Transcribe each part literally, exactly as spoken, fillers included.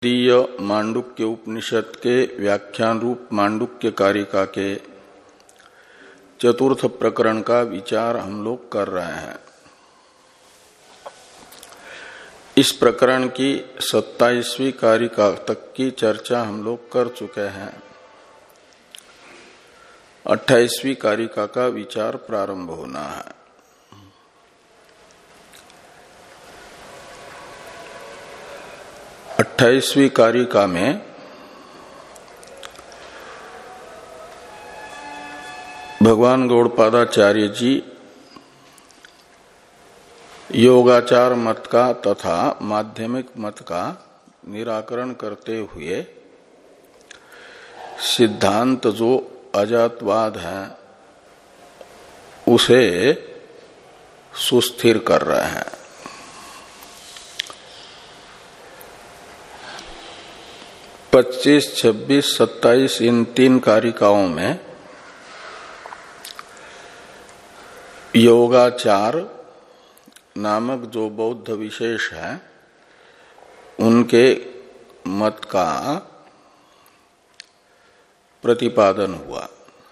तृतीय मांडुक्य उपनिषद के व्याख्यान रूप मांडुक्य कारिका के चतुर्थ प्रकरण का विचार हम लोग कर रहे हैं। इस प्रकरण की सत्ताईसवीं कारिका तक की चर्चा हम लोग कर चुके हैं। अट्ठाईसवीं कारिका का विचार प्रारंभ होना है। अट्ठाईसवीं कारिका में भगवान गौड़पादाचार्य जी योगाचार मत का तथा माध्यमिक मत का निराकरण करते हुए सिद्धांत जो अजातवाद है उसे सुस्थिर कर रहे हैं। पच्चीस, छब्बीस, सत्ताईस इन तीन कारिकाओं में योगाचार नामक जो बौद्ध विशेष है उनके मत का प्रतिपादन हुआ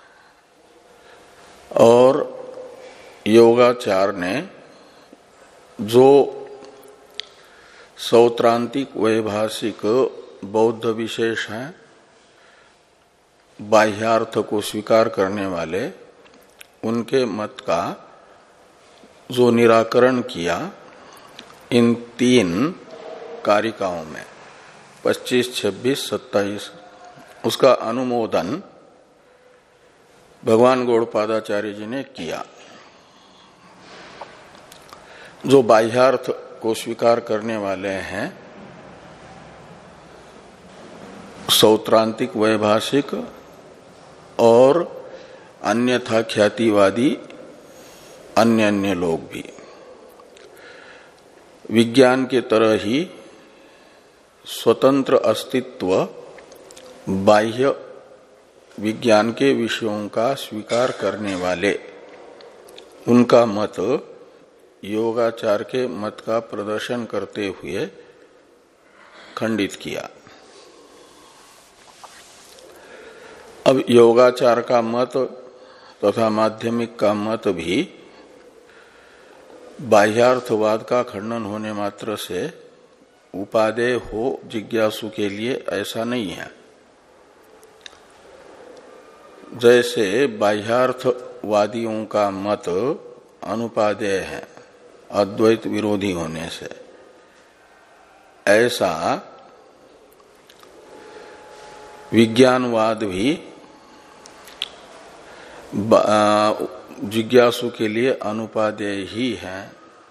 और योगाचार ने जो सौत्रांतिक वैभाषिक बौद्ध विशेष हैं, बाह्यार्थ को स्वीकार करने वाले, उनके मत का जो निराकरण किया इन तीन कारिकाओं में पच्चीस, छब्बीस, सत्ताईस, उसका अनुमोदन भगवान गौड़पादाचार्य जी ने किया। जो बाह्यार्थ को स्वीकार करने वाले हैं, सौत्रांतिक वैभाषिक और अन्यथा ख्यातिवादी अन्य अन्य लोग भी विज्ञान के तरह ही स्वतंत्र अस्तित्व बाह्य विज्ञान के विषयों का स्वीकार करने वाले, उनका मत योगाचार के मत का प्रदर्शन करते हुए खंडित किया। अब योगाचार का मत तथा माध्यमिक का मत भी बाह्यार्थवाद का खंडन होने मात्र से उपादेय हो जिज्ञासु के लिए ऐसा नहीं है। जैसे बाह्यार्थवादियों का मत अनुपादेय है अद्वैत विरोधी होने से, ऐसा विज्ञानवाद भी जिज्ञासु के लिए अनुपादेय ही है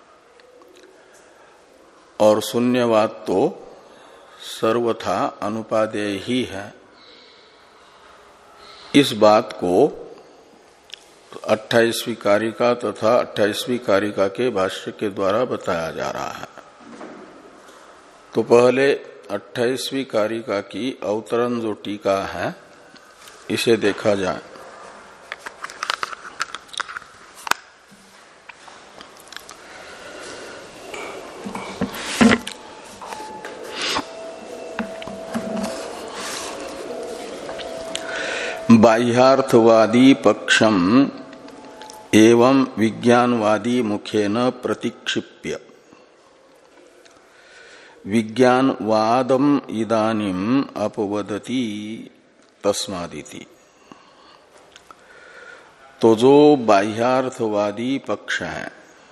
और शून्यवाद तो सर्वथा अनुपादेय ही है। इस बात को अट्ठाईसवीं कारिका तथा अट्ठाईसवीं कारिका के भाष्य के द्वारा बताया जा रहा है। तो पहले अट्ठाईसवीं कारिका की अवतरण जो टीका है इसे देखा जाए। बाह्यार्थवादी पक्षम एवं विज्ञानवादी मुखेन प्रतिक्षिप्य विज्ञानवादम इदानीम अपवदति तस्मादिति। तो जो बाह्यार्थवादी पक्ष है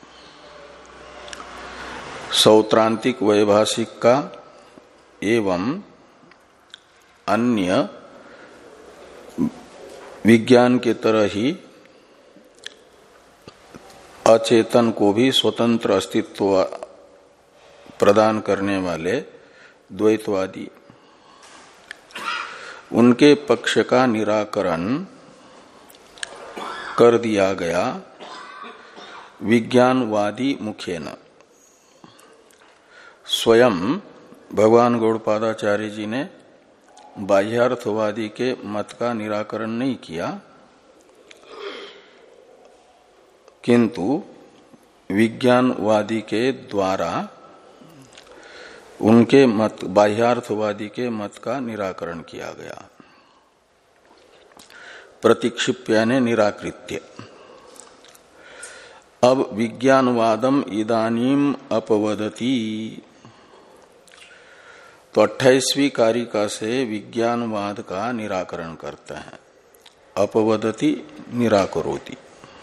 सौत्रांतिक वैभाषिक का एवं अन्य विज्ञान के तरह ही अचेतन को भी स्वतंत्र अस्तित्व प्रदान करने वाले द्वैतवादी, उनके पक्ष का निराकरण कर दिया गया विज्ञानवादी मुखेन। स्वयं भगवान गौड़पादाचार्य जी ने बाह्यार्थवादी के मत का निराकरण नहीं किया, किंतु विज्ञानवादी के द्वारा उनके मत, बाह्यार्थवादी के मत का निराकरण किया गया। प्रतिक्षिप्य ने निराकृत्य। अब विज्ञानवादम इदानीम अपवदति, तो अट्ठाईसवीं कारिका से विज्ञानवाद का निराकरण करते हैं। अपवदति निराकरोति।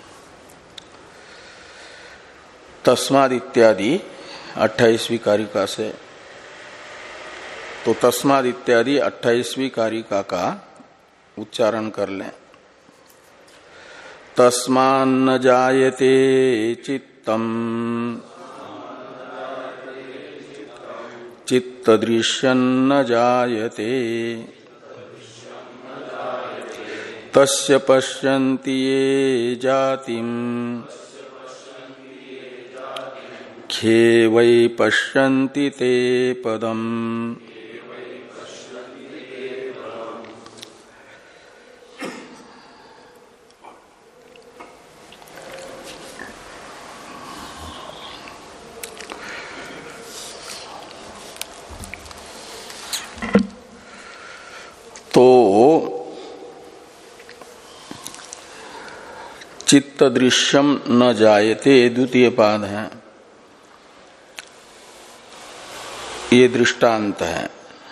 तस्माद इत्यादि अट्ठाईसवीं कारिका से, तो तस्माद इत्यादि अट्ठाईसवीं कारिका का उच्चारण कर लें। तस्मान्न जायते चित्तम चित्तदृश्यन्न जायते तस्य पश्यन्ति ये जातिम खे वै पश्यन्ति ते पदम। तो चित्त दृश्यम न जायते द्वितीय पाद है, ये दृष्टांत है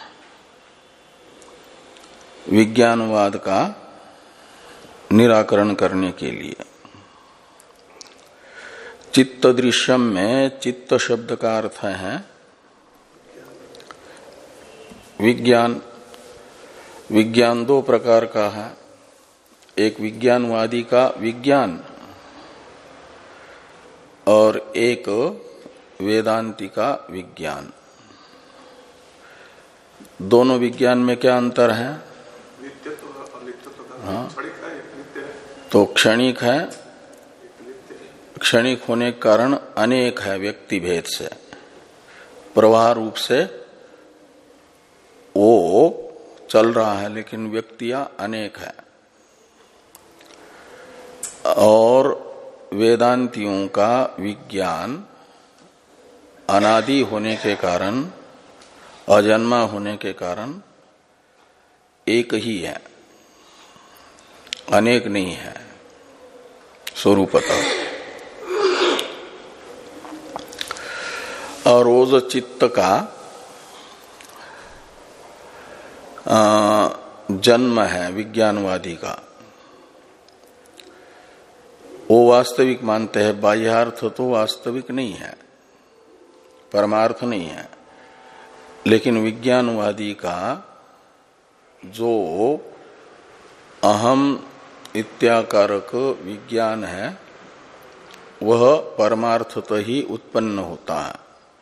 विज्ञानवाद का निराकरण करने के लिए। चित्त दृश्यम में चित्त शब्द का अर्थ है विज्ञान। विज्ञान दो प्रकार का है, एक विज्ञानवादी का विज्ञान और एक वेदांती का विज्ञान। दोनों विज्ञान में क्या अंतर है? हाँ, तो क्षणिक है, क्षणिक होने के कारण अनेक है, व्यक्ति भेद से प्रवाह रूप से वो चल रहा है, लेकिन व्यक्तियां अनेक है। और वेदांतियों का विज्ञान अनादि होने के कारण, अजन्मा होने के कारण एक ही है, अनेक नहीं है स्वरूपतः। और वो जो चित्त का जन्म है विज्ञानवादी का, वो वास्तविक मानते हैं। बाह्यार्थ तो वास्तविक नहीं है, परमार्थ नहीं है, लेकिन विज्ञानवादी का जो अहम इत्याकारक विज्ञान है वह परमार्थतः ही उत्पन्न होता है,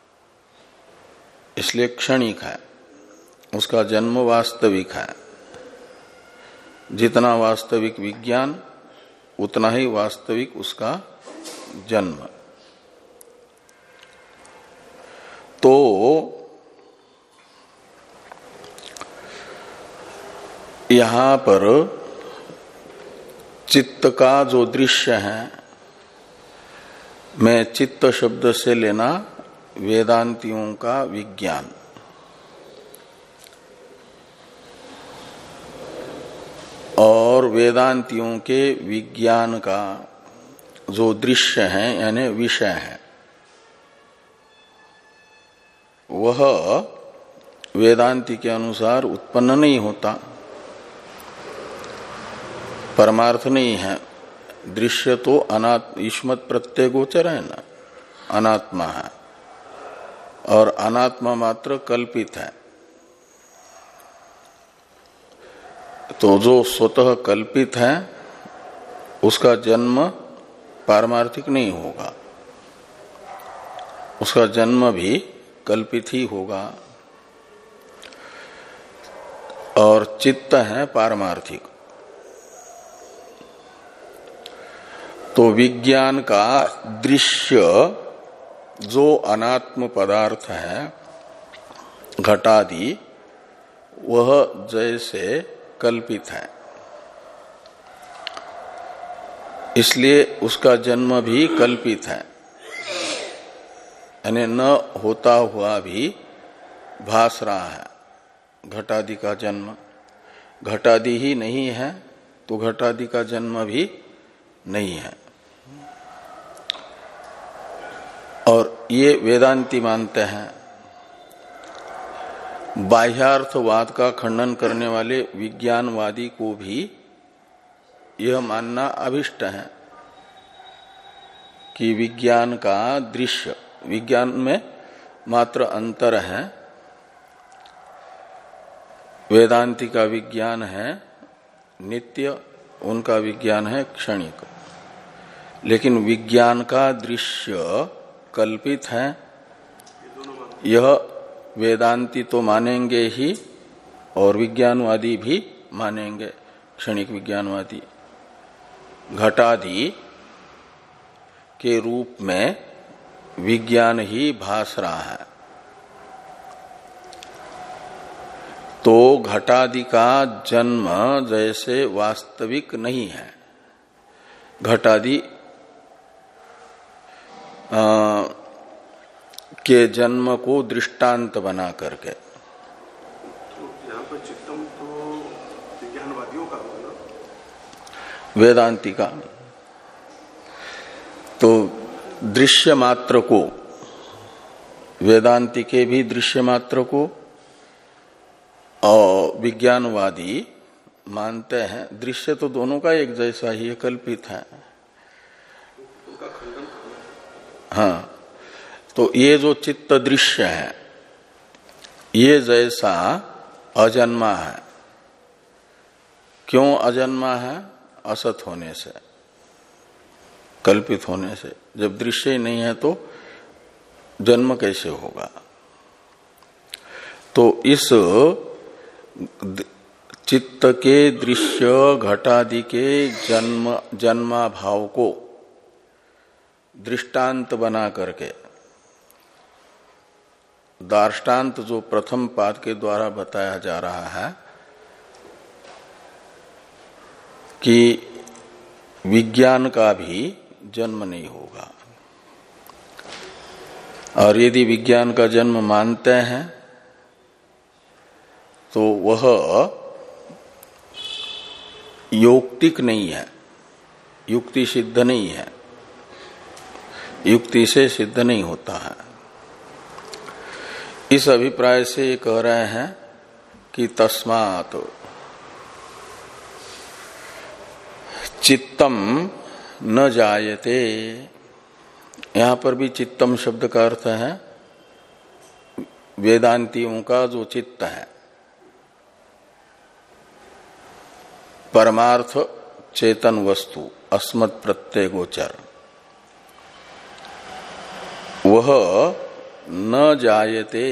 इसलिए क्षणिक है, उसका जन्म वास्तविक है। जितना वास्तविक विज्ञान उतना ही वास्तविक उसका जन्म। तो यहां पर चित्त का जो दृश्य है, मैं चित्त शब्द से लेना वेदांतियों का विज्ञान, और वेदांतियों के विज्ञान का जो दृश्य है यानी विषय है, वह वेदांति के अनुसार उत्पन्न नहीं होता, परमार्थ नहीं है। दृश्य तो अनात्म ईश्मत प्रत्यय गोचर है ना, अनात्मा है, और अनात्मा मात्र कल्पित है। तो जो स्वतः कल्पित है उसका जन्म पारमार्थिक नहीं होगा, उसका जन्म भी कल्पित ही होगा। और चित्त है पारमार्थिक। तो विज्ञान का दृश्य जो अनात्म पदार्थ है घटादि, वह जैसे कल्पित है, इसलिए उसका जन्म भी कल्पित है, यानी न होता हुआ भी भास रहा है घटादि का जन्म। घटादि ही नहीं है तो घटादि का जन्म भी नहीं है। और ये वेदांती मानते हैं। बाह्यार्थवाद का खंडन करने वाले विज्ञानवादी को भी यह मानना अभिष्ट है कि विज्ञान का दृश्य, विज्ञान में मात्र अंतर है। वेदांती का विज्ञान है नित्य, उनका विज्ञान है क्षणिक। लेकिन विज्ञान का दृश्य कल्पित है, यह वेदांती तो मानेंगे ही और विज्ञानवादी भी मानेंगे, क्षणिक विज्ञानवादी। घटादि के रूप में विज्ञान ही भास रहा है। तो घटादि का जन्म जैसे वास्तविक नहीं है, घटादि के जन्म को दृष्टांत बना करके। तो यहाँ पर चित्तम तो विज्ञानवादियों का हुआ ना, वेदांती का। तो दृश्य मात्र को, वेदांती के भी दृश्य मात्र को और विज्ञानवादी मानते हैं दृश्य तो दोनों का एक जैसा ही कल्पित है। हाँ, तो ये जो चित्त दृश्य है ये जैसा अजन्मा है। क्यों अजन्मा है? असत होने से, कल्पित होने से। जब दृश्य ही नहीं है तो जन्म कैसे होगा? तो इस चित्त के दृश्य घटादि के जन्म जन्मा भाव को दृष्टांत बना करके दार्ष्टान्त जो प्रथम पाद के द्वारा बताया जा रहा है कि विज्ञान का भी जन्म नहीं होगा। और यदि विज्ञान का जन्म मानते हैं तो वह यौक्तिक नहीं है, युक्ति सिद्ध नहीं है, युक्ति से सिद्ध नहीं होता है। इस अभिप्राय से ये कह रहे हैं कि तस्मात् चित्तम न जायते। यहां पर भी चित्तम शब्द का अर्थ है वेदांतियों का जो चित्त है, परमार्थ चेतन वस्तु अस्मत् प्रत्यय गोचर, वह न जायते,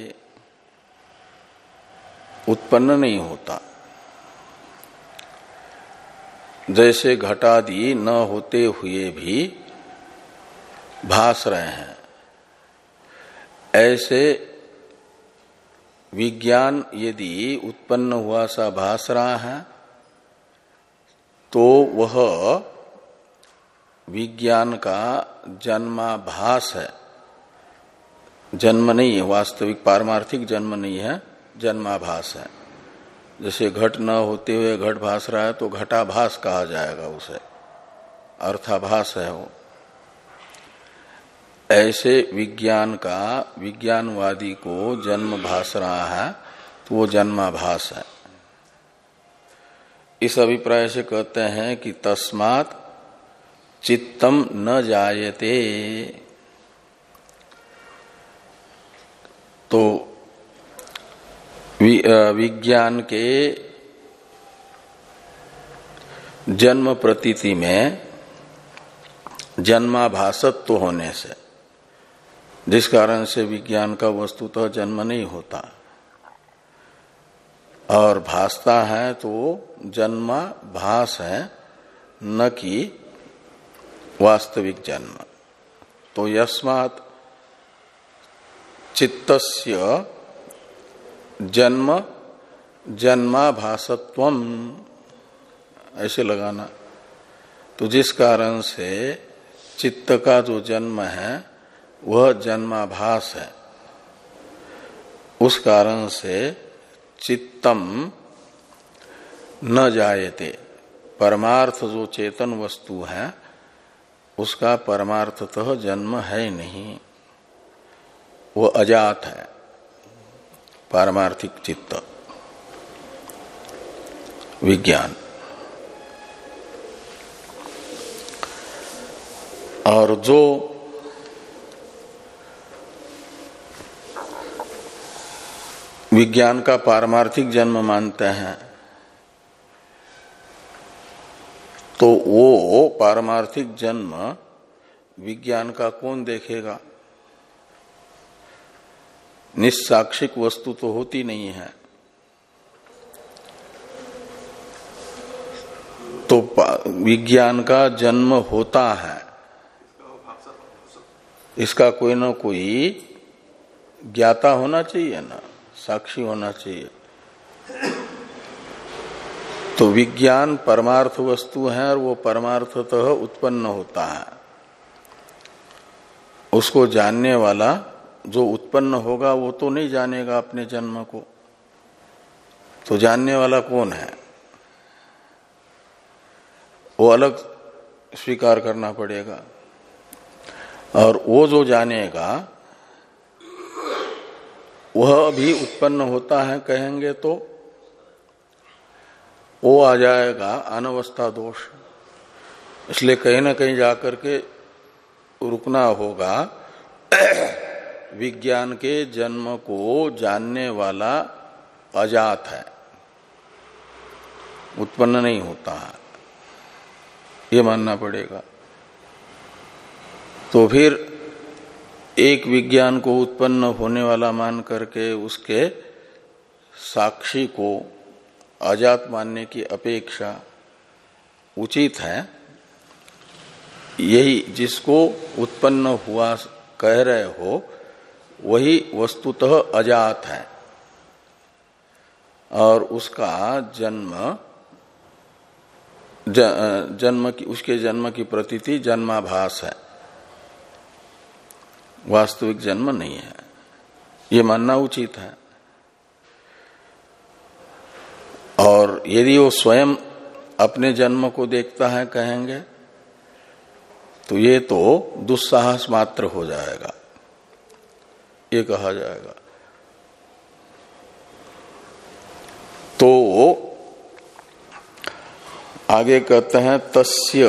उत्पन्न नहीं होता। जैसे घटादि न होते हुए भी भास रहे हैं, ऐसे विज्ञान यदि उत्पन्न हुआ सा भास रहा है तो वह विज्ञान का जन्माभास है, जन्म नहीं है, वास्तविक पारमार्थिक जन्म नहीं है, जन्माभास है। जैसे घट न होते हुए घट भास रहा है तो घटाभास कहा जाएगा उसे, अर्थाभास है वो। ऐसे विज्ञान का विज्ञानवादी को जन्म भास रहा है तो वो जन्माभास है। इस अभिप्राय से कहते हैं कि तस्मात् चित्तम न जायते। तो विज्ञान के जन्म प्रतीति में जन्माभासत्व होने से, जिस कारण से विज्ञान का वस्तुतः जन्म नहीं होता और भासता है तो जन्माभास है, न कि वास्तविक जन्म। तो यस्मात् चित्तस्य जन्म जन्माभासत्वम, ऐसे लगाना। तो जिस कारण से चित्त का जो जन्म है वह जन्माभास है, उस कारण से चित्तम न जायते, परमार्थ जो चेतन वस्तु है उसका परमार्थतः जन्म है नहीं, वो अजात है पारमार्थिक चित्त विज्ञान। और जो विज्ञान का पारमार्थिक जन्म मानते हैं तो वो पारमार्थिक जन्म विज्ञान का कौन देखेगा? निस्साक्षिक वस्तु तो होती नहीं है, तो विज्ञान का जन्म होता है, इसका कोई ना कोई ज्ञाता होना चाहिए ना, साक्षी होना चाहिए। तो विज्ञान परमार्थ वस्तु है और वो परमार्थतः उत्पन्न होता है, उसको जानने वाला जो उत्पन्न होगा वो तो नहीं जानेगा अपने जन्म को, तो जानने वाला कौन है? वो अलग स्वीकार करना पड़ेगा। और वो जो जानेगा वह भी उत्पन्न होता है कहेंगे तो वो आ जाएगा अनवस्था दोष। इसलिए कहीं ना कहीं जाकर के रुकना होगा। विज्ञान के जन्म को जानने वाला अजात है, उत्पन्न नहीं होता है, ये मानना पड़ेगा। तो फिर एक विज्ञान को उत्पन्न होने वाला मान करके उसके साक्षी को अजात मानने की अपेक्षा उचित है यही जिसको उत्पन्न हुआ कह रहे हो वही वस्तुतः अजात है और उसका जन्म जन्म की उसके जन्म की प्रतीति जन्माभास है, वास्तविक जन्म नहीं है, ये मानना उचित है। और यदि वो स्वयं अपने जन्म को देखता है कहेंगे तो ये तो दुस्साहस मात्र हो जाएगा, ये कहा जाएगा। तो आगे कहते हैं तस्य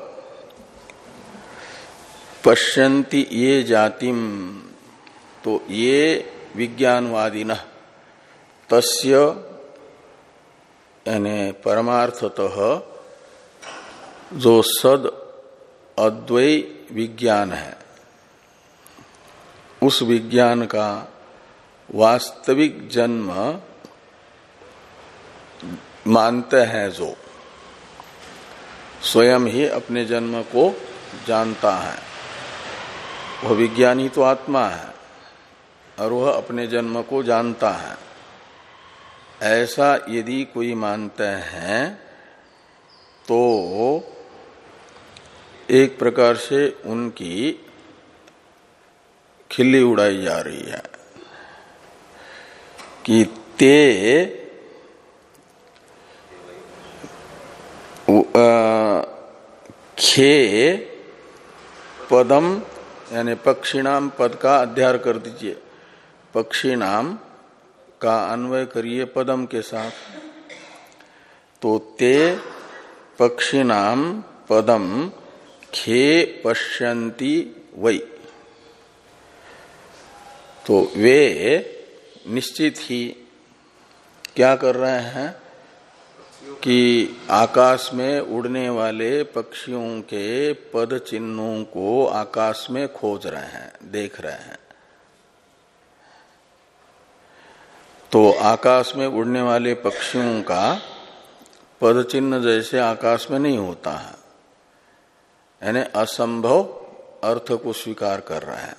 पश्यन्ति ये जातिम, तो ये विज्ञानवादिनः तस्य यानी परमार्थतः जो सद अद्वै विज्ञान है उस विज्ञान का वास्तविक जन्म मानते हैं, जो स्वयं ही अपने जन्म को जानता है, वह विज्ञान ही तो आत्मा है और वह अपने जन्म को जानता है। ऐसा यदि कोई मानते हैं तो एक प्रकार से उनकी खिल्ली उड़ाई जा रही है कि ते खे पदम यानी पक्षिणाम पद का अध्यार कर दीजिए, पक्षिणाम का अन्वय करिए पदम के साथ, तो ते पक्षिणाम पदम खे पश्यन्ति वै, तो वे निश्चित ही क्या कर रहे हैं कि आकाश में उड़ने वाले पक्षियों के पद चिन्हों को आकाश में खोज रहे हैं, देख रहे हैं। तो आकाश में उड़ने वाले पक्षियों का पद चिन्ह जैसे आकाश में नहीं होता है, यानी असंभव अर्थ को स्वीकार कर रहे हैं।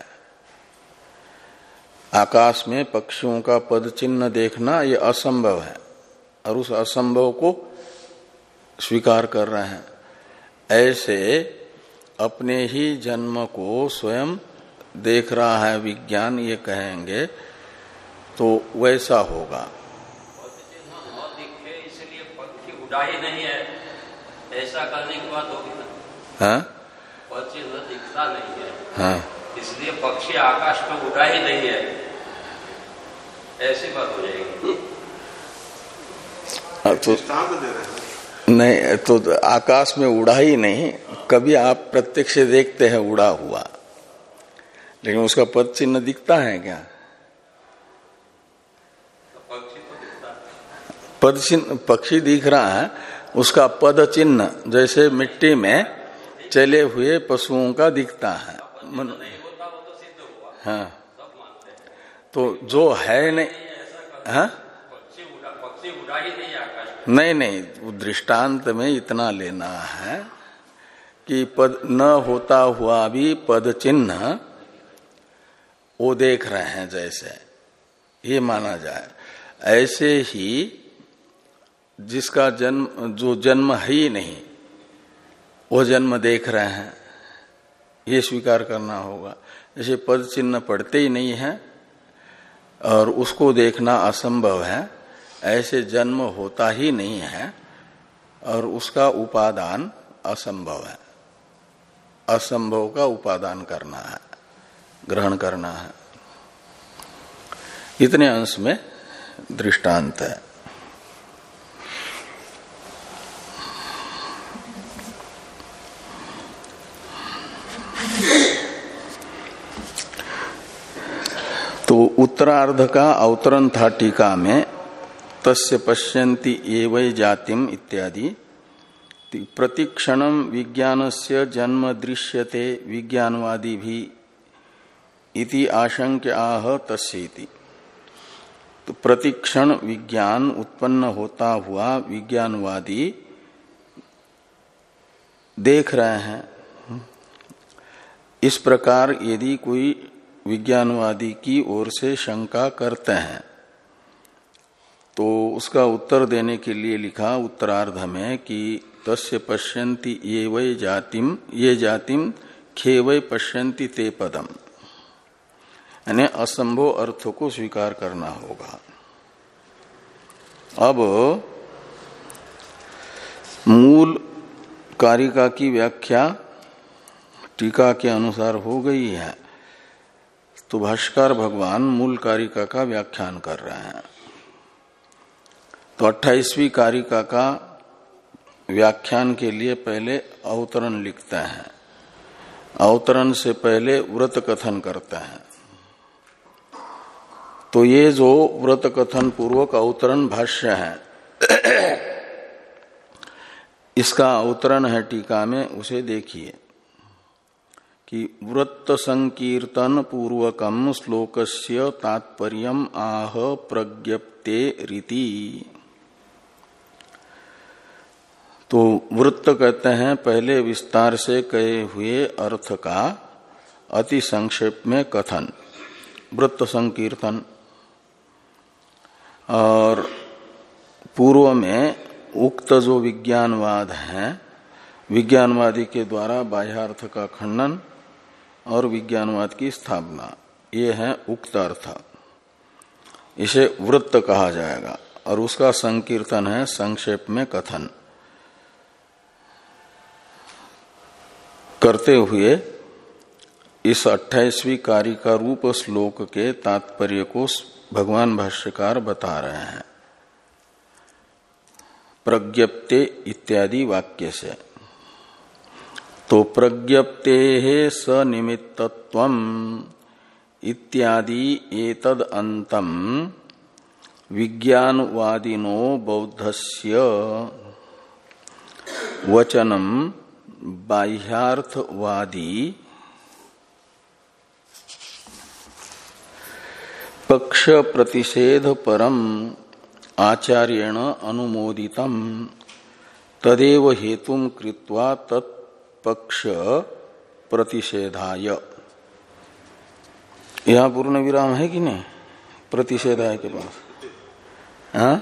आकाश में पक्षियों का पद चिन्ह देखना ये असंभव है और उस असंभव को स्वीकार कर रहे हैं। ऐसे अपने ही जन्म को स्वयं देख रहा है विज्ञान, ये कहेंगे तो वैसा होगा। इसलिए पक्षी उड़ा ही नहीं है, ऐसा करने की बात होगी ना। हाँ, पद चिन्ह दिखता नहीं है, हाँ, इसलिए पक्षी आकाश में उड़ा ही नहीं है, ऐसी बात हो जाएगी। तो नहीं, तो आकाश में उड़ा ही नहीं, कभी आप प्रत्यक्ष से देखते हैं उड़ा हुआ, लेकिन उसका पद चिन्ह दिखता है क्या? पक्षी तो दिखता है। पद चिन्ह पक्षी दिख रहा है, उसका पद चिन्ह जैसे मिट्टी में चले हुए पशुओं का दिखता है। मन... नहीं होता वो तो सिद्ध हुआ, हाँ, सब मानते हैं। तो जो है नहीं, हाँ, पक्षी उड़ा पक्षी उड़ा ही नहीं आकाश में। नहीं नहीं, दृष्टांत में इतना लेना है कि पद न होता हुआ भी पद चिन्ह वो देख रहे हैं, जैसे ये माना जाए। ऐसे ही जिसका जन्म, जो जन्म है ही नहीं, वो जन्म देख रहे हैं, ये स्वीकार करना होगा। जैसे पद चिन्ह पढ़ते ही नहीं है और उसको देखना असंभव है, ऐसे जन्म होता ही नहीं है और उसका उपादान असंभव है। असंभव का उपादान करना है, ग्रहण करना है। इतने अंश में दृष्टांत है। तो उत्तरार्ध का अवतरण था टीका में, तस्य पश्यन्ति एवं जातिम इत्यादि। प्रतिक्षणम विज्ञानस्य जन्म दृश्यते विज्ञानवादी भी इति आशंक्य आह तस्येति। तो प्रतिक्षण विज्ञान उत्पन्न होता हुआ विज्ञानवादी देख रहे हैं। इस प्रकार यदि कोई विज्ञानवादी की ओर से शंका करते हैं तो उसका उत्तर देने के लिए लिखा उत्तरार्ध में कि तस्य पश्यन्ति ये वै जातिम, ये जातिम खे वै पश्यन्ति ते पदम, यानी असंभव अर्थों को स्वीकार करना होगा। अब मूल कारिका की व्याख्या टीका के अनुसार हो गई है, तो भाष्यकार भगवान मूल कारिका का व्याख्यान कर रहे हैं। तो अट्ठाईसवीं कारिका का व्याख्यान के लिए पहले अवतरण लिखते हैं, अवतरण से पहले व्रत कथन करते हैं। तो ये जो व्रत कथन पूर्वक अवतरण भाष्य है, इसका अवतरण है टीका में, उसे देखिए कि वृत्त संकीर्तन पूर्वकम श्लोकस्य तात्पर्यम आह प्रज्ञप्ते रीति। तो वृत्त कहते हैं पहले विस्तार से कहे हुए अर्थ का अति संक्षेप में कथन, वृत्त संकीर्तन। और पूर्व में उक्त जो विज्ञानवाद है, विज्ञानवादी के द्वारा बाह्यार्थ का खंडन और विज्ञानवाद की स्थापना, ये है उक्त अर्थ। इसे वृत्त कहा जाएगा और उसका संकीर्तन है संक्षेप में कथन करते हुए इस अट्ठाईसवीं कारिका रूप श्लोक के तात्पर्य को भगवान भाष्यकार बता रहे हैं प्रज्ञप्ते इत्यादि वाक्य से। तो प्रज्ञप्ते सनिमित्तत्वम इत्यादि एतद अंतम विज्ञानवादिनो बौद्धस्य वचनम बाह्यार्थवादी पक्ष प्रतिषेध परम आचार्येण अनुमोदितम तदेव हेतुम कृत्वा तत्पक्ष प्रतिषेधाय। यहाँ पूर्ण विराम है कि नहीं? प्रतिषेधाय के पास हाँ?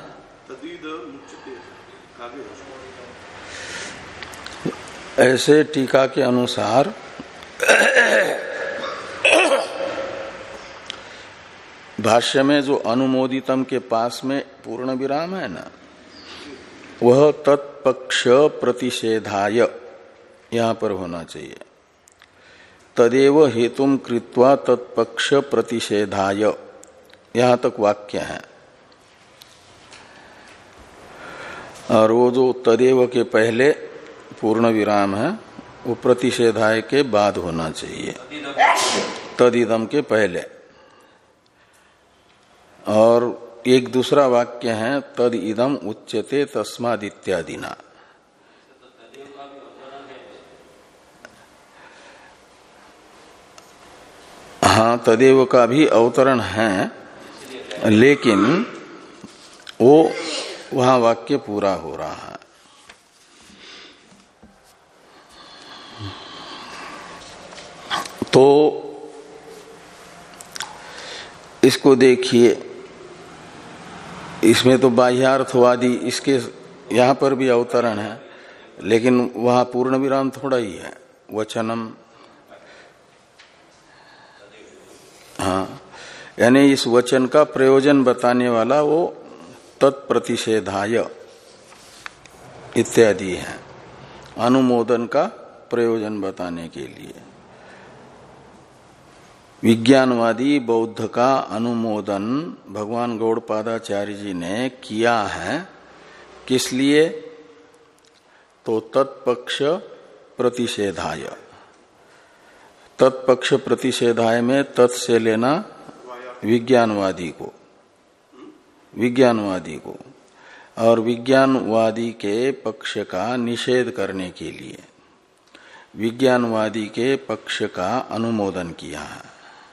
ऐसे टीका के अनुसार भाष्य में जो अनुमोदितम के पास में पूर्ण विराम है ना, वह तत्पक्ष प्रतिषेधाय यहां पर होना चाहिए। तदेव हेतुम कृत्वा तत्पक्ष प्रतिषेधाय, यहां तक वाक्य है। और वो जो तदेव के पहले पूर्ण विराम है वो प्रतिषेधाय के बाद होना चाहिए, तदिदम के पहले। और एक दूसरा वाक्य है तद इदम उच्यते तस्माद इत्यादि ना। हाँ, तदेव का भी अवतरण है, लेकिन वो वहां वाक्य पूरा हो रहा है। तो इसको देखिए, इसमें तो बाह्यार्थवादी, इसके यहां पर भी अवतरण है, लेकिन वहां पूर्ण विराम थोड़ा ही है, वचनम। हाँ, यानी इस वचन का प्रयोजन बताने वाला वो तत्प्रतिषेधाय इत्यादि है, अनुमोदन का प्रयोजन बताने के लिए। विज्ञानवादी बौद्ध का अनुमोदन भगवान गौड़पादाचार्य जी ने किया है, किस लिए? तो तत्पक्ष प्रतिषेधाय। तत्पक्ष प्रतिषेधाय में तत् से लेना विज्ञानवादी को, विज्ञानवादी को, और विज्ञानवादी के पक्ष का निषेध करने के लिए विज्ञानवादी के पक्ष का अनुमोदन किया है।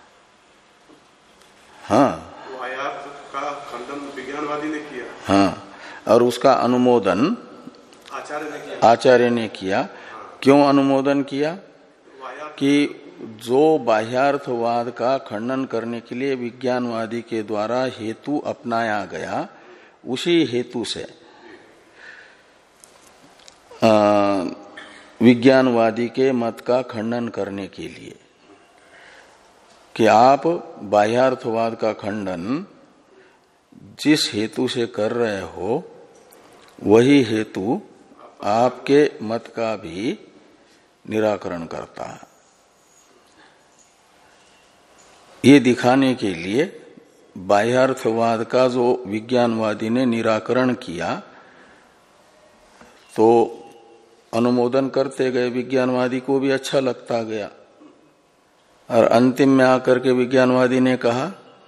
हाँ, का खंडन विज्ञानवादी ने किया। हाँ, और उसका अनुमोदन आचार्य ने किया। आचार्य ने किया। हाँ। क्यों अनुमोदन किया? कि जो बाह्यार्थवाद का खंडन करने के लिए विज्ञानवादी के द्वारा हेतु अपनाया गया, उसी हेतु से विज्ञानवादी के मत का खंडन करने के लिए कि आप बाह्यार्थवाद का खंडन जिस हेतु से कर रहे हो, वही हेतु आपके मत का भी निराकरण करता है। ये दिखाने के लिए बाह्यार्थवाद का जो विज्ञानवादी ने निराकरण किया, तो अनुमोदन करते गए, विज्ञानवादी को भी अच्छा लगता गया, और अंतिम में आकर के विज्ञानवादी ने कहा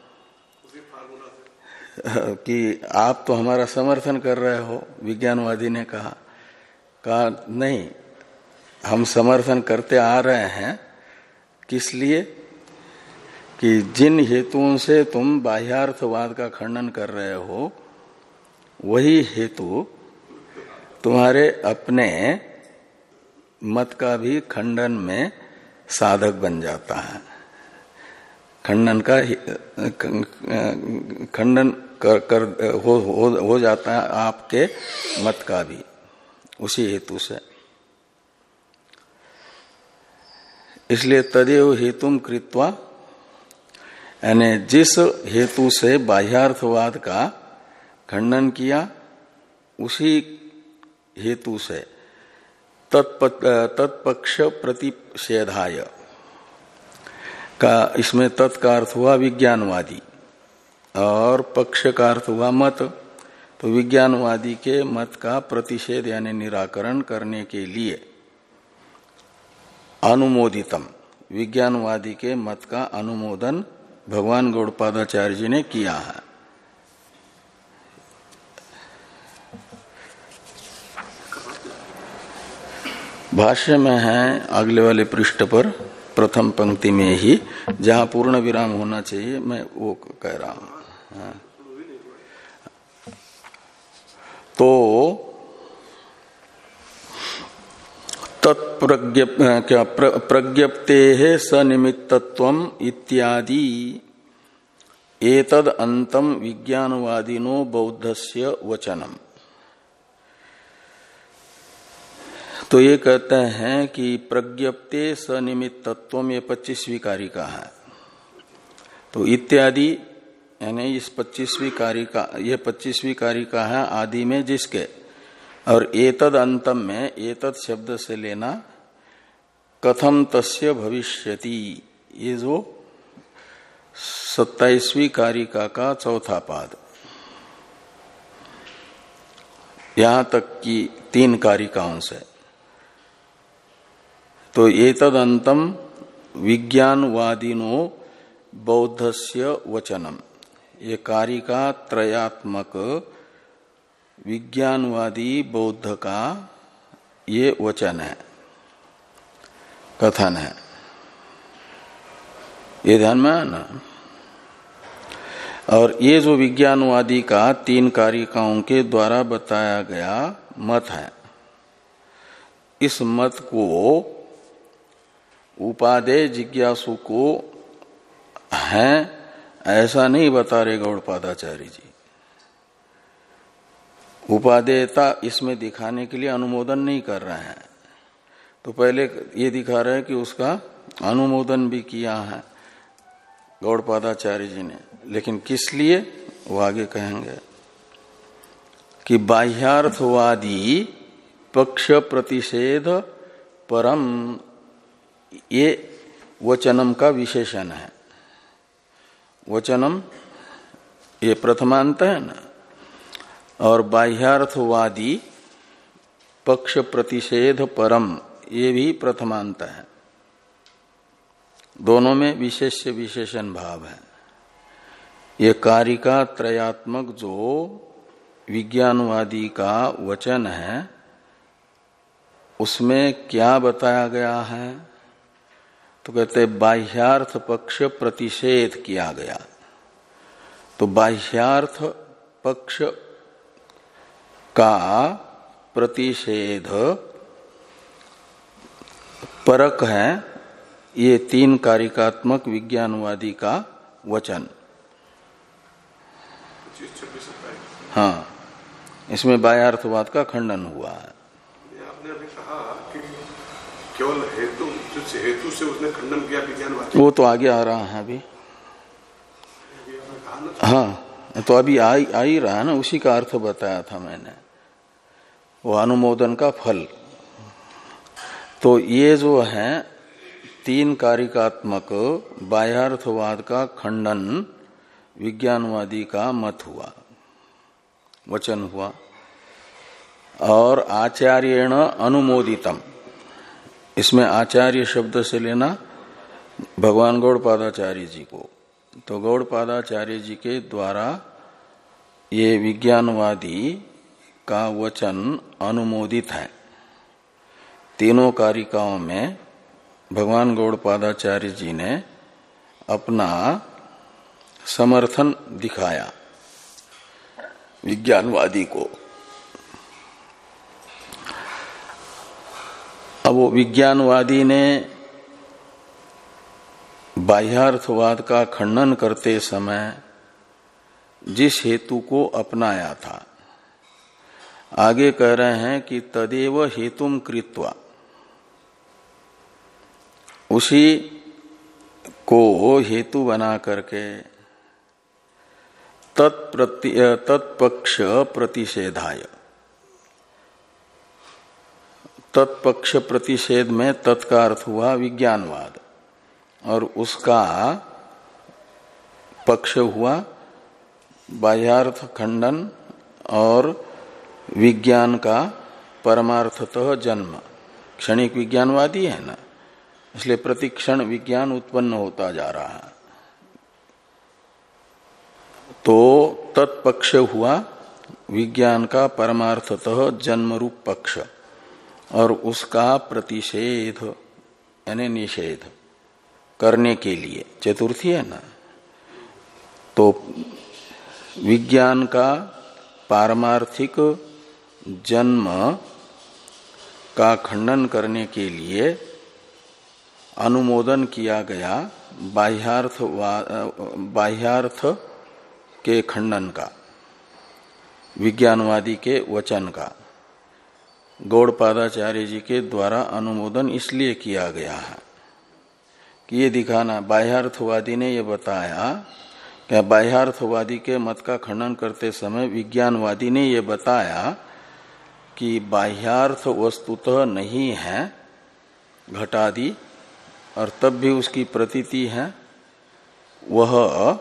कि आप तो हमारा समर्थन कर रहे हो। विज्ञानवादी ने कहा कहा नहीं, हम समर्थन करते आ रहे हैं, किस लिए? कि जिन हेतुओं से तुम बाह्यार्थवाद का खंडन कर रहे हो, वही हेतु तुम्हारे अपने मत का भी खंडन में साधक बन जाता है। खंडन का खंडन कर, कर हो, हो, हो जाता है आपके मत का भी, उसी हेतु से। इसलिए तदेव हेतुम कृत्वा, यानी जिस हेतु से बाह्यार्थवाद का खंडन किया, उसी हेतु से तत्पक्ष प्रतिषेधाय का, इसमें तत् का अर्थ हुआ विज्ञानवादी और पक्ष का अर्थ हुआ मत। तो विज्ञानवादी के मत का प्रतिषेध यानी निराकरण करने के लिए अनुमोदितम, विज्ञानवादी के मत का अनुमोदन भगवान गौड़पादाचार्य जी ने किया है। भाष्य में है अगले वाले पृष्ठ पर प्रथम पंक्ति में ही, जहां पूर्ण विराम होना चाहिए, मैं वो कह रहा हूं। हाँ। तो तत्प्रज्ञ क्या प्रज्ञप्ते है सनिमित्तत्वम इत्यादि एतद अंतम विज्ञानवादिनो बौद्धस्य वचनम। तो ये कहते हैं कि प्रज्ञप्ते सनिमित्तत्वम, ये पच्चीसवीं कारिका है। तो इत्यादि यानी इस पच्चीसवीं कारिका, ये पच्चीसवीं कारिका है आदि में जिसके, और एतद अंतम में एतद शब्द से लेना कथम तस्य भविष्यति, ये जो सत्ताईसवीं कारिका का चौथा पाद, यहां तक की तीन कारिकाओं से। तो एतद अंतम विज्ञानवादिनो बौद्धस्य वचनम, ये कारिका त्रयात्मक विज्ञानवादी बौद्ध का ये वचन है, कथन है। ये ध्यान में है ना। और ये जो विज्ञानवादी का तीन कारिकाओं के द्वारा बताया गया मत है, इस मत को उपादेय जिज्ञासु को है ऐसा नहीं बता रहे गौड़पादाचार्य जी। उपादेयता इसमें दिखाने के लिए अनुमोदन नहीं कर रहे हैं। तो पहले ये दिखा रहे हैं कि उसका अनुमोदन भी किया है गौड़पादाचार्य जी ने, लेकिन किस लिए वो आगे कहेंगे कि बाह्यार्थवादी पक्ष प्रतिषेध परम, ये वचनम का विशेषण है। वचनम ये प्रथमांत है ना, और बाह्यार्थवादी पक्ष प्रतिषेध परम ये भी प्रथमांत है। दोनों में विशेष्य विशेषण भाव है। ये कारिका त्रयात्मक जो विज्ञानवादी का वचन है, उसमें क्या बताया गया है? तो कहते बाह्यार्थ पक्ष प्रतिषेध किया गया। तो बाह्यार्थ पक्ष का प्रतिषेध परक है ये तीन कारिकात्मक विज्ञानवादी का वचन। हाँ, इसमें बाह्यार्थवाद का खंडन हुआ है। आपने अभी कहा कि केवल हेतु हेतु से उसने खंडन किया विज्ञानवादी, वो तो आगे आ रहा है अभी। हाँ, तो अभी आ ही रहा है ना, उसी का अर्थ बताया था मैंने, वो अनुमोदन का फल। तो ये जो है तीन कारिकात्मक बाह्यार्थवाद का खंडन विज्ञानवादी का मत हुआ, वचन हुआ। और आचार्येण अनुमोदितम, इसमें आचार्य शब्द से लेना भगवान गौड़पादाचार्य जी को। तो गौड़पादाचार्य जी के द्वारा ये विज्ञानवादी का वचन अनुमोदित है। तीनों कारिकाओं में भगवान गौड़पादाचार्य जी ने अपना समर्थन दिखाया विज्ञानवादी को। अब वो विज्ञानवादी ने बाह्यार्थवाद का खंडन करते समय जिस हेतु को अपनाया था, आगे कह रहे हैं कि तदेव हेतुम कृत्वा, उसी को हेतु बना करके तत्प्रति तत्पक्ष प्रतिषेधाय, तत्पक्ष प्रतिषेध में तत्का अर्थ हुआ विज्ञानवाद, और उसका पक्ष हुआ बाह्यार्थ खंडन और विज्ञान का परमार्थतः जन्म। क्षणिक विज्ञानवादी है ना, इसलिए प्रतिक्षण विज्ञान उत्पन्न होता जा रहा है। तो तत्पक्ष हुआ विज्ञान का परमार्थतः जन्म रूप पक्ष, और उसका प्रतिषेध यानी निषेध करने के लिए चतुर्थी है ना। तो विज्ञान का पारमार्थिक जन्म का खंडन करने के लिए अनुमोदन किया गया बाह्यार्थ बाह्यार्थ के खंडन का, विज्ञानवादी के वचन का। गौड़पादाचार्य जी के द्वारा अनुमोदन इसलिए किया गया है कि ये दिखाना, बाह्यार्थवादी ने ये बताया क्या बाह्यार्थवादी के मत का खंडन करते समय विज्ञानवादी ने ये बताया कि बाह्यार्थ वस्तुतः नहीं है घटादि, और तब भी उसकी प्रतीति है, वह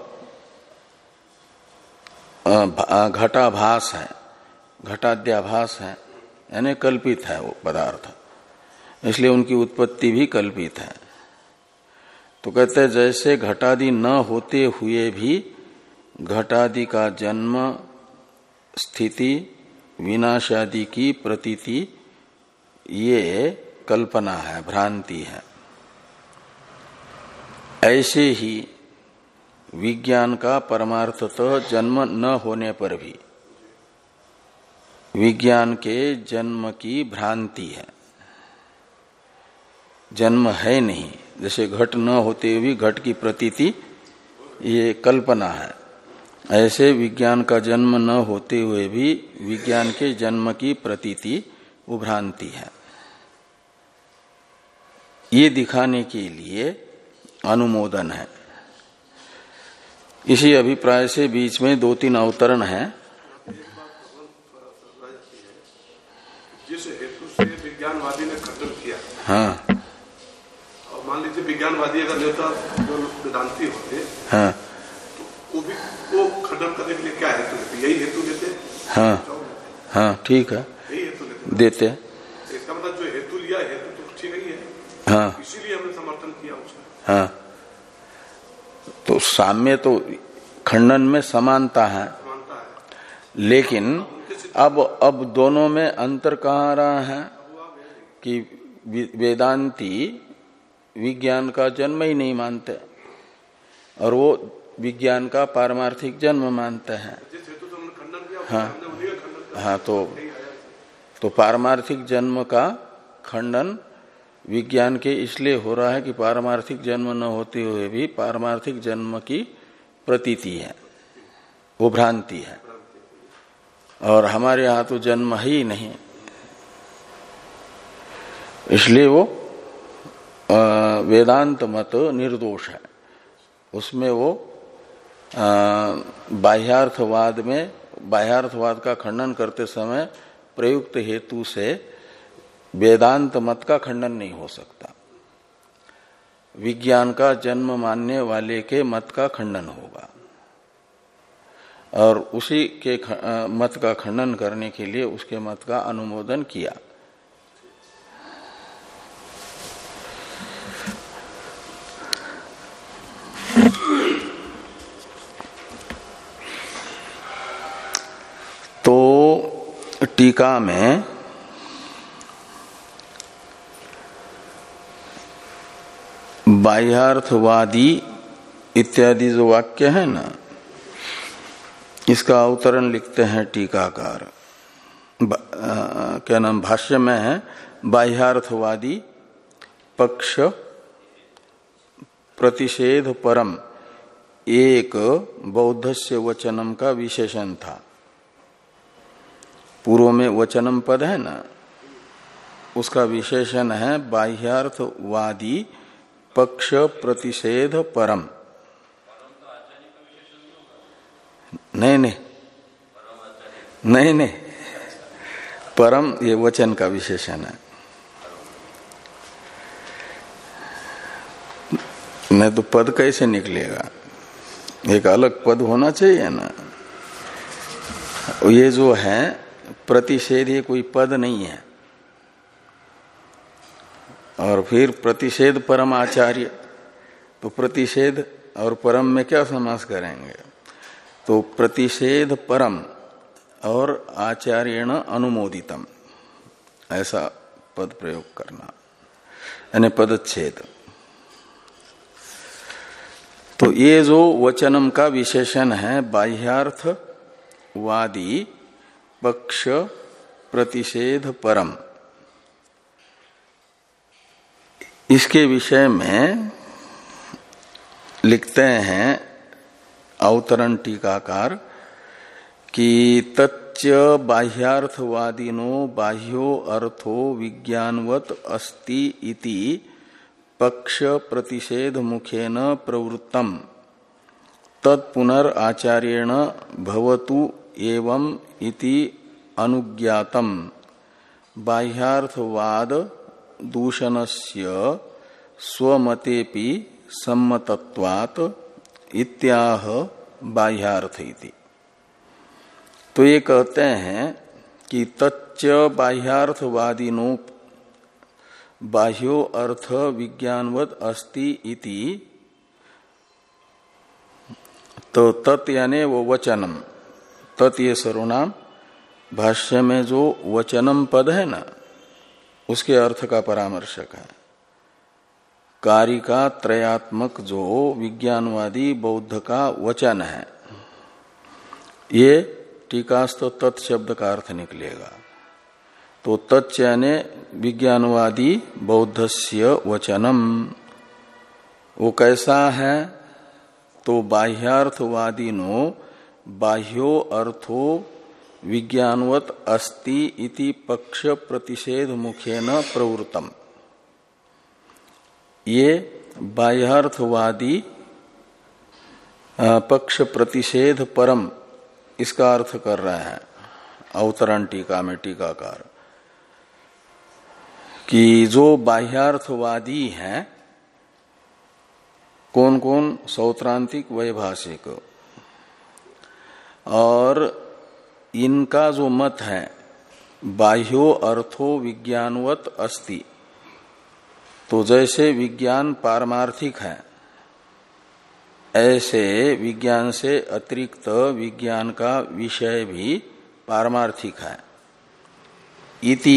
घटाभास है, घटाद्याभास है, यानी कल्पित है वो पदार्थ, इसलिए उनकी उत्पत्ति भी कल्पित है। तो कहते हैं जैसे घटादि न होते हुए भी घटादि का जन्म, स्थिति, विनाश आदि की प्रतीति ये कल्पना है, भ्रांति है, ऐसे ही विज्ञान का परमार्थतः जन्म न होने पर भी विज्ञान के जन्म की भ्रांति है, जन्म है नहीं। जैसे घट न होते हुए घट की प्रतीति ये कल्पना है, ऐसे विज्ञान का जन्म न होते हुए भी विज्ञान के जन्म की प्रतीति वो भ्रांति है। ये दिखाने के लिए अनुमोदन है। इसी अभिप्राय से बीच में दो तीन अवतरण हैं। जिस हेतु से विज्ञानवादी ने खंडन किया, हाँ, और मान लीजिए विज्ञानवादी अगर नेता जो वेदांती होते, हाँ, तो वो भी वो खंडन करने के लिए क्या हेतु लेते? यही हेतु लेते? हाँ, हाँ, ठीक है, यही हेतु लेते देते। इसका मतलब जो हेतु लिया, हेतु तो ठीक ही है, हाँ, इसीलिए हमने समर्थन किया उसका। हाँ, तो साम्य तो खंडन में समानता है, मानता है, लेकिन अब अब दोनों में अंतर कहाँ रहा है कि वेदांती विज्ञान का जन्म ही नहीं मानते और वो विज्ञान का पारमार्थिक जन्म मानते हैं। जिस हेतु से हमने खंडन किया, हाँ, हमने उन्हीं का खंडन किया। हाँ, तो तो पारमार्थिक जन्म का खंडन विज्ञान के इसलिए हो रहा है कि पारमार्थिक जन्म न होते हुए भी पारमार्थिक जन्म की प्रतीति है, वो भ्रांति है, और हमारे यहाँ तो जन्म ही नहीं, इसलिए वो वेदांत मत निर्दोष है। उसमें वो बाह्यार्थवाद में बाह्यार्थवाद का खंडन करते समय प्रयुक्त हेतु से वेदांत मत का खंडन नहीं हो सकता, विज्ञान का जन्म मानने वाले के मत का खंडन होगा, और उसी के मत का खंडन करने के लिए उसके मत का अनुमोदन किया। तो टीका में बाह्यार्थवादी इत्यादि जो वाक्य है ना, इसका अवतरण लिखते हैं टीकाकार। क्या नाम भाष्य में है, बाह्यार्थवादी पक्ष प्रतिषेध परम एक बौद्धस्य वचनम का विशेषण था। पूर्व में वचनम पद है ना, उसका विशेषण है बाह्यार्थवादी पक्ष प्रतिषेध परम। नहीं नहीं नहीं नहीं परम ये वचन का विशेषण है, नहीं तो पद कैसे निकलेगा, एक अलग पद होना चाहिए ना। ये जो है प्रतिषेध, ये कोई पद नहीं है, और फिर प्रतिषेध परम आचार्य, तो प्रतिषेध और परम में क्या समास करेंगे, तो प्रतिषेध परम और आचार्येण अनुमोदितम, ऐसा पद प्रयोग करना, यानी पदच्छेद। तो ये जो वचनम का विशेषण है बाह्यार्थवादी पक्ष प्रतिषेध परम, इसके विषय में लिखते हैं अवतरण टीकाकार कि तच्च बाह्यार्थवादिनो बाह्यो अर्थो विज्ञानवत अस्ति इति पक्ष प्रतिषेध मुखेन प्रवृत्तम तत्पुनर आचार्येण भवतु एवं इति अनुज्ञातम बाह्यार्थवाद दूषणस्य स्वमतेपि सम्मतत्वात् इत्याह बाह्यार्थ इति। तो ये कहते हैं कि तच्च बाह्यार्थवादिनो बाह्यो अर्थ विज्ञानवत अस्ति इति। तो तत् यानी वो वचनम, तत् ये सर्वनाम भाष्य में जो वचनम पद है ना, उसके अर्थ का परामर्शक है। कारिका त्रयात्मक जो विज्ञानवादी बौद्ध का वचन है, ये टीकास्थ तत्शब्द का अर्थ निकलेगा। तो तच्च यानी विज्ञानवादी बौद्धस्य वचनम, वो कैसा है? तो बाह्यार्थवादिनो बाह्यो अर्थो विज्ञानवत अस्ति इति पक्ष प्रतिषेध मुखेन प्रवृत्तम। ये बाह्यार्थवादी पक्ष प्रतिषेध परम, इसका अर्थ कर रहे हैं अवतरण टीका में टीकाकार, कि जो बाह्यार्थवादी हैं, कौन कौन? सौत्रांतिक वैभाषिक, और इनका जो मत है बाह्यो अर्थो विज्ञानवत अस्ति, तो जैसे विज्ञान पारमार्थिक है, ऐसे विज्ञान से अतिरिक्त विज्ञान का विषय भी पारमार्थिक है इति।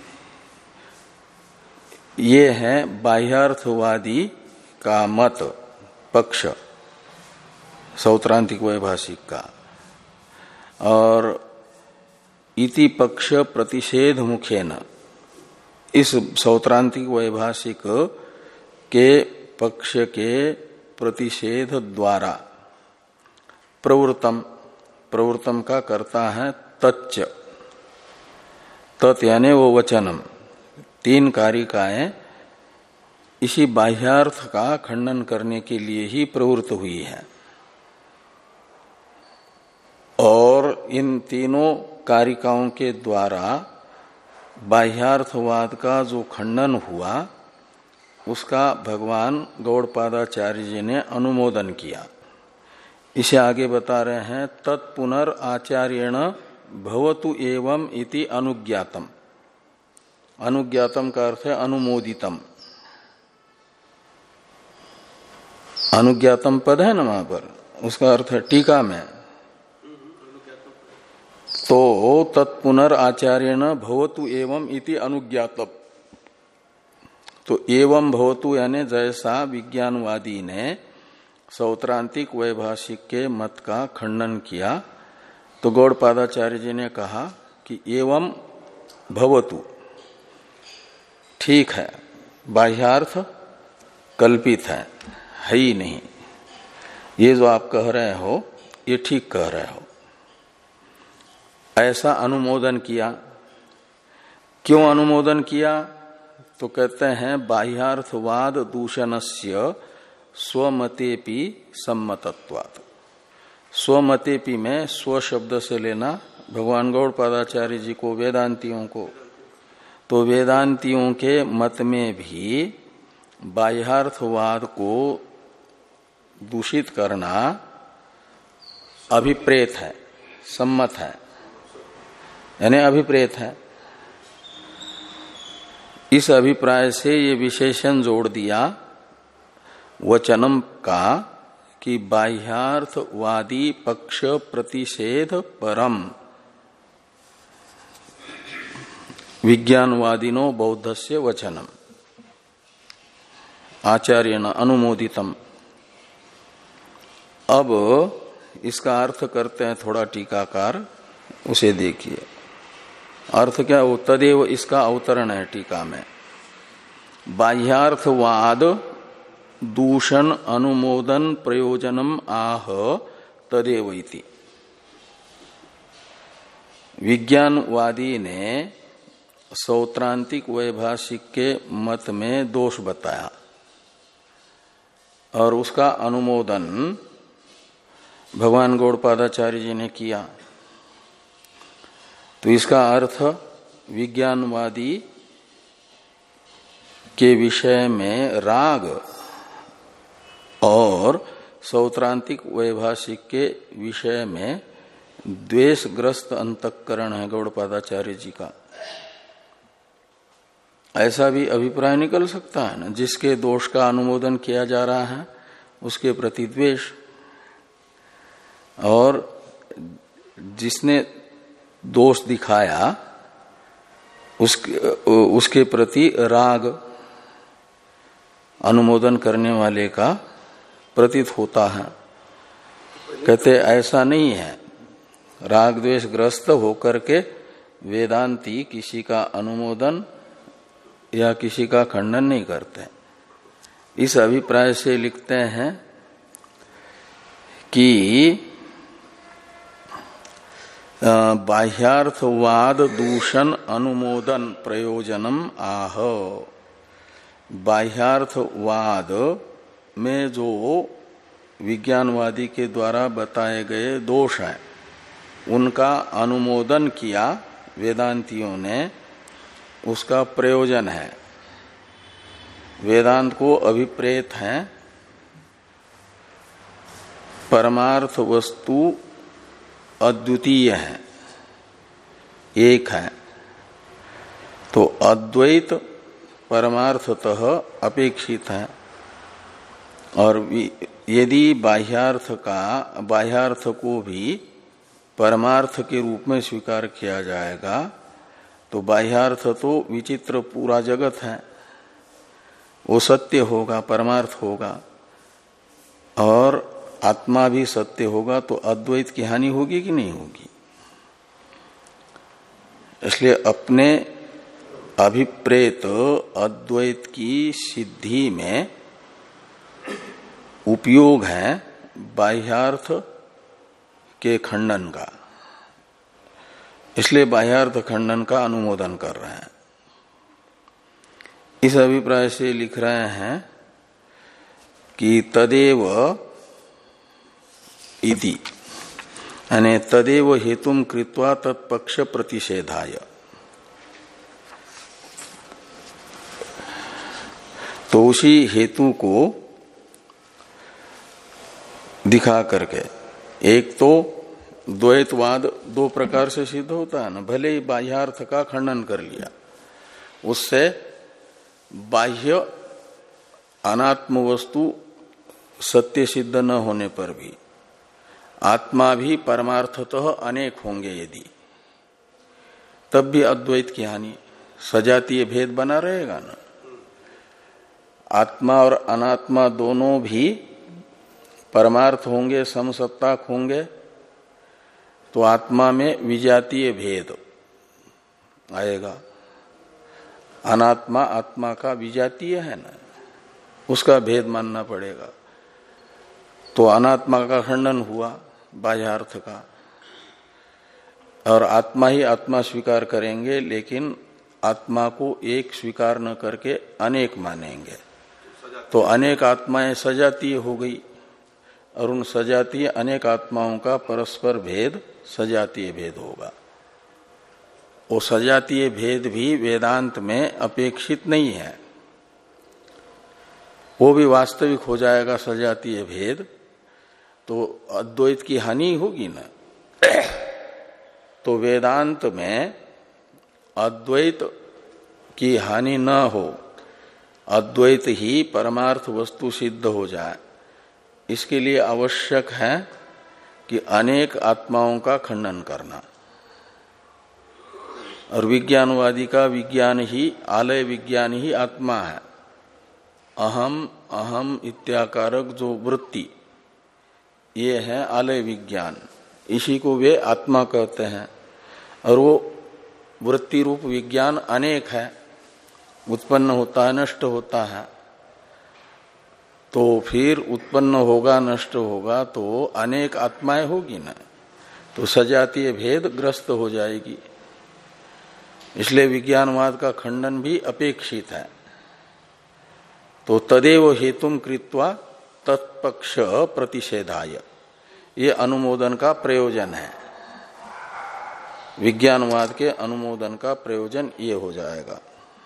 ये है बाह्यार्थवादी का मत, पक्ष सौत्रांतिक वैभाषिक का। और इति पक्ष प्रतिषेध मुखेन, इस सौत्रांतिक वैभाषिक के पक्ष के प्रतिषेध द्वारा प्रवृत्तम, प्रवृत्तम का करता है तच्च, तत् यानी वो वचनम। तीन कारिकाएं इसी बाह्यार्थ का खंडन करने के लिए ही प्रवृत्त हुई है, और इन तीनों कारिकाओं के द्वारा बाह्यार्थवाद का जो खंडन हुआ, उसका भगवान गौड़पादाचार्य जी ने अनुमोदन किया। इसे आगे बता रहे हैं, तत्पुनर आचार्येण भवतु एवं इति अनुज्ञातम। अनुज्ञातम का अर्थ है अनुमोदितम। अनुज्ञातम पद है ना वहां पर, उसका अर्थ है टीका में, तो तत्पुनर आचार्येण भवतु एवं इति अनुज्ञातम। तो एवं भवतु यानी जैसा विज्ञानवादी ने सौत्रांतिक वैभाषिक के मत का खंडन किया, तो गौड़पादाचार्य जी ने कहा कि एवं भवतु, ठीक है, बाह्यार्थ कल्पित है, है ही नहीं, ये जो आप कह रहे हो ये ठीक कह रहे हो, ऐसा अनुमोदन किया। क्यों अनुमोदन किया? तो कहते हैं बाह्यार्थवाद दूषणस्य स्वमतेपि सम्मतत्वात्। स्वमतेपि में स्व शब्द से लेना भगवान गौड़पादाचार्य जी को, वेदांतियों को। तो वेदांतियों के मत में भी बाह्यार्थवाद को दूषित करना अभिप्रेत है, सम्मत है, यानी अभिप्रेत है। इस अभिप्राय से ये विशेषण जोड़ दिया वचनम का कि बाह्यार्थवादी पक्ष प्रतिषेध परम विज्ञानवादिनो बौद्धस्य वचनम आचार्येण अनुमोदितम। अब इसका अर्थ करते हैं थोड़ा टीकाकार, उसे देखिए। अर्थ क्या? वो तदेव, इसका अवतरण है टीका में। बाह्यार्थवाद दूषण अनुमोदन प्रयोजनम आह तदेव इति। विज्ञानवादी ने सौत्रांतिक वैभाषिक के मत में दोष बताया और उसका अनुमोदन भगवान गौड़पादाचार्य जी ने किया। तो इसका अर्थ विज्ञानवादी के विषय में राग और सौत्रांतिक वैभाषिक के विषय में द्वेषग्रस्त अंतःकरण है गौड़पादाचार्य जी का। ऐसा भी अभिप्राय निकल सकता है ना, जिसके दोष का अनुमोदन किया जा रहा है उसके प्रति द्वेष, और जिसने दोष दिखाया उसके, उसके प्रति राग अनुमोदन करने वाले का प्रतीत होता है। कहते ऐसा नहीं है, राग द्वेष ग्रस्त होकर के वेदांती किसी का अनुमोदन या किसी का खंडन नहीं करते। इस अभिप्राय से लिखते हैं कि बाह्यार्थवाद दूषण अनुमोदन प्रयोजनम आह। बाह्यार्थवाद में जो विज्ञानवादी के द्वारा बताए गए दोष हैं उनका अनुमोदन किया वेदांतियों ने, उसका प्रयोजन है। वेदांत को अभिप्रेत है परमार्थ वस्तु अद्वितीय है, एक है, तो अद्वैत परमार्थतः अपेक्षित है। और यदि बाह्यार्थ का बाह्यार्थ को भी परमार्थ के रूप में स्वीकार किया जाएगा तो बाह्यार्थ तो विचित्र पूरा जगत है, वो सत्य होगा, परमार्थ होगा, और आत्मा भी सत्य होगा, तो अद्वैत की हानि होगी कि नहीं होगी। इसलिए अपने अभिप्रेत अद्वैत की सिद्धि में उपयोग है बाह्यार्थ के खंडन का, इसलिए बाह्यार्थ खंडन का अनुमोदन कर रहे हैं। इस अभिप्राय से लिख रहे हैं कि तदेव इति, यानी तदेव हेतुम कृत्वा तत्पक्ष प्रतिषेधाय। तो उसी हेतु को दिखा करके, एक तो द्वैतवाद दो प्रकार से सिद्ध होता है ना, भले ही बाह्यार्थ का खंडन कर लिया, उससे बाह्य अनात्म वस्तु सत्य सिद्ध न होने पर भी आत्मा भी परमार्थतः अनेक होंगे यदि, तब भी अद्वैत की हानि, सजातीय भेद बना रहेगा ना। आत्मा और अनात्मा दोनों भी परमार्थ होंगे, समसत्ताक होंगे, तो आत्मा में विजातीय भेद आएगा। अनात्मा आत्मा का विजातीय है ना, उसका भेद मानना पड़ेगा। तो अनात्मा का खंडन हुआ बाह्यार्थ का, और आत्मा ही आत्मा स्वीकार करेंगे, लेकिन आत्मा को एक स्वीकार न करके अनेक मानेंगे, तो अनेक आत्माएं सजातीय हो गई, और उन सजातीय अनेक आत्माओं का परस्पर भेद सजातीय भेद होगा। वो सजातीय भेद भी वेदांत में अपेक्षित नहीं है, वो भी वास्तविक हो जाएगा सजातीय भेद, तो अद्वैत की हानि होगी ना। तो वेदांत में अद्वैत की हानि न हो, अद्वैत ही परमार्थ वस्तु सिद्ध हो जाए, इसके लिए आवश्यक है कि अनेक आत्माओं का खंडन करना। और विज्ञानवादी का विज्ञान ही, आलय विज्ञान ही आत्मा है। अहम अहम इत्याकारक जो वृत्ति, ये है आलय विज्ञान, इसी को वे आत्मा कहते हैं। और वो वृत्ति रूप विज्ञान अनेक है, उत्पन्न होता है, नष्ट होता है। तो फिर उत्पन्न होगा, नष्ट होगा, तो अनेक आत्माएं होगी ना, तो सजातीय भेद ग्रस्त हो जाएगी। इसलिए विज्ञानवाद का खंडन भी अपेक्षित है। तो तदेव हेतुम कृत्वा तत्पक्ष प्रतिषेधाय, ये अनुमोदन का प्रयोजन है। विज्ञानवाद के अनुमोदन का प्रयोजन ये हो जाएगा।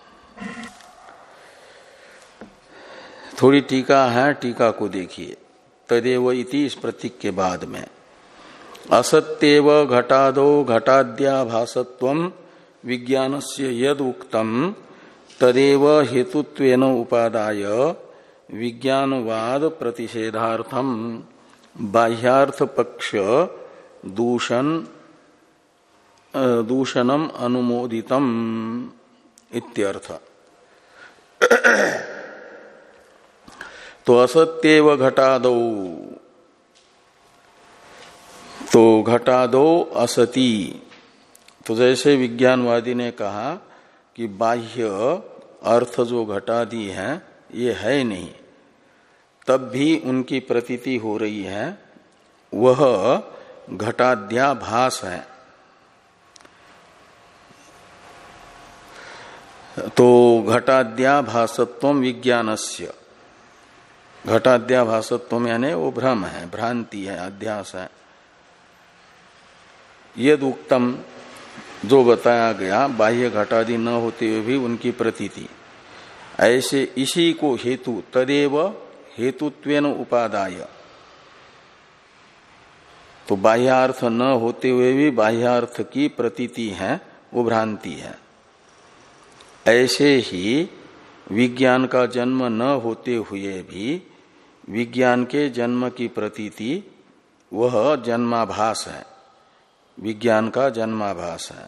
थोड़ी टीका है, टीका को देखिए। तदेव इति इस प्रतीक के बाद में असत्येव घटादो घटाद्याभासत्वं विज्ञानस्य यद उक्तम तदेव हेतुत्वेन उपादाय विज्ञानवाद प्रतिषेधार्थम बाह्यार्थ पक्ष दूषण दूषणम अनुमोदितम इत्यर्थ। तो असत्येव घटादो, तो घटादो असती, तो जैसे विज्ञानवादी ने कहा कि बाह्य अर्थ जो घटादि है ये है नहीं, तब भी उनकी प्रतीति हो रही है, वह घटाद्याभास है। तो घटाद्याभासत्व विज्ञानस्य, घटाद्याभासत्व यानी वो भ्रम है, भ्रांति है, अध्यास है। यद उक्तम, जो बताया गया बाह्य घटादि न होते हुए भी उनकी प्रतीति, ऐसे इसी को हेतु तदेव हेतुत्वेन उपादाय, तो बाह्यार्थ न होते हुए भी बाह्यार्थ की प्रतीति है, वो भ्रांति है। ऐसे ही विज्ञान का जन्म न होते हुए भी विज्ञान के जन्म की प्रतीति वह जन्माभास है, विज्ञान का जन्माभास है।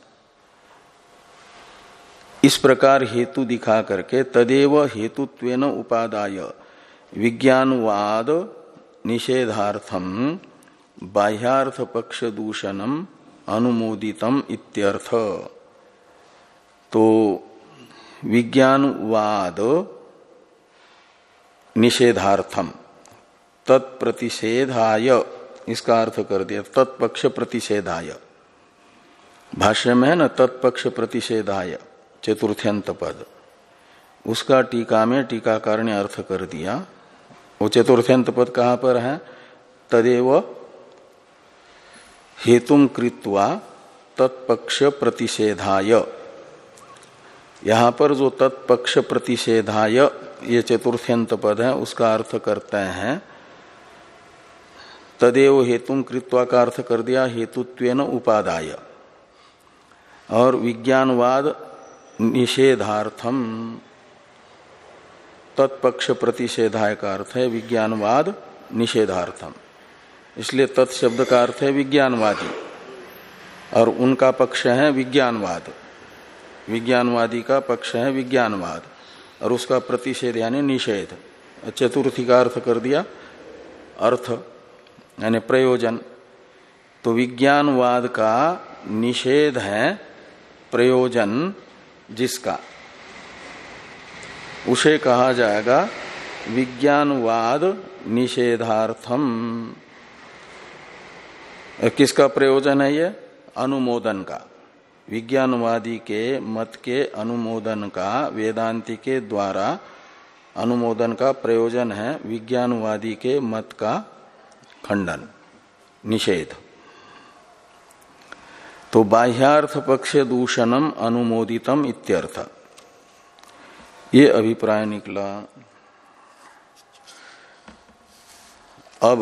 इस प्रकार हेतु दिखा करके तदेव हेतुत्वेन उपादाय विज्ञानवाद निषेधार्थम बाह्यार्थ पक्ष दूषणम अनुमोदितम इत्यर्थ। तो विज्ञानवाद निषेधार्थम तत्प्रतिषेधाय, इसका अर्थ कर दिया तत्पक्ष प्रतिषेधाय। भाष्य में है ना तत्पक्ष प्रतिषेधाय चतुर्थ्यंत पद, उसका टीका में टीकाकार ने अर्थ कर दिया। वो चतुर्थ्यंत पद कहां पर है? तदेव हेतुम कृत्वा तत्पक्ष प्रतिषेधाय। यहां पर जो तत्पक्ष प्रतिषेधाय ये चतुर्थ्यंत पद है, उसका अर्थ करते हैं तदेव हेतुम कृत्वा का अर्थ कर दिया हेतुत्वेन उपादाय, और विज्ञानवाद निषेधार्थम तत्पक्ष प्रतिषेधाय का अर्थ है विज्ञानवाद निषेधार्थम। इसलिए तत्शब्द का अर्थ है विज्ञानवादी, और उनका पक्ष है विज्ञानवाद, विज्ञानवादी का पक्ष है विज्ञानवाद, और उसका प्रतिषेध यानी निषेध। चतुर्थी का अर्थ कर दिया अर्थ यानी प्रयोजन। तो विज्ञानवाद का निषेध है प्रयोजन जिसका, उसे कहा जाएगा विज्ञानवाद निषेधार्थम। किसका प्रयोजन है ये? अनुमोदन का, विज्ञानवादी के मत के अनुमोदन का, वेदांती के द्वारा अनुमोदन का प्रयोजन है विज्ञानवादी के मत का खंडन, निषेध। तो बाह्यार्थ पक्ष दूषणम अनुमोदितम इत्यर्थ, ये अभिप्राय निकला। अब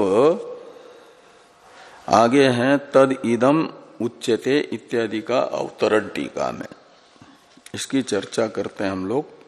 आगे हैं तद इदम उच्यते इत्यादि का अवतरण टीका में, इसकी चर्चा करते हैं हम लोग।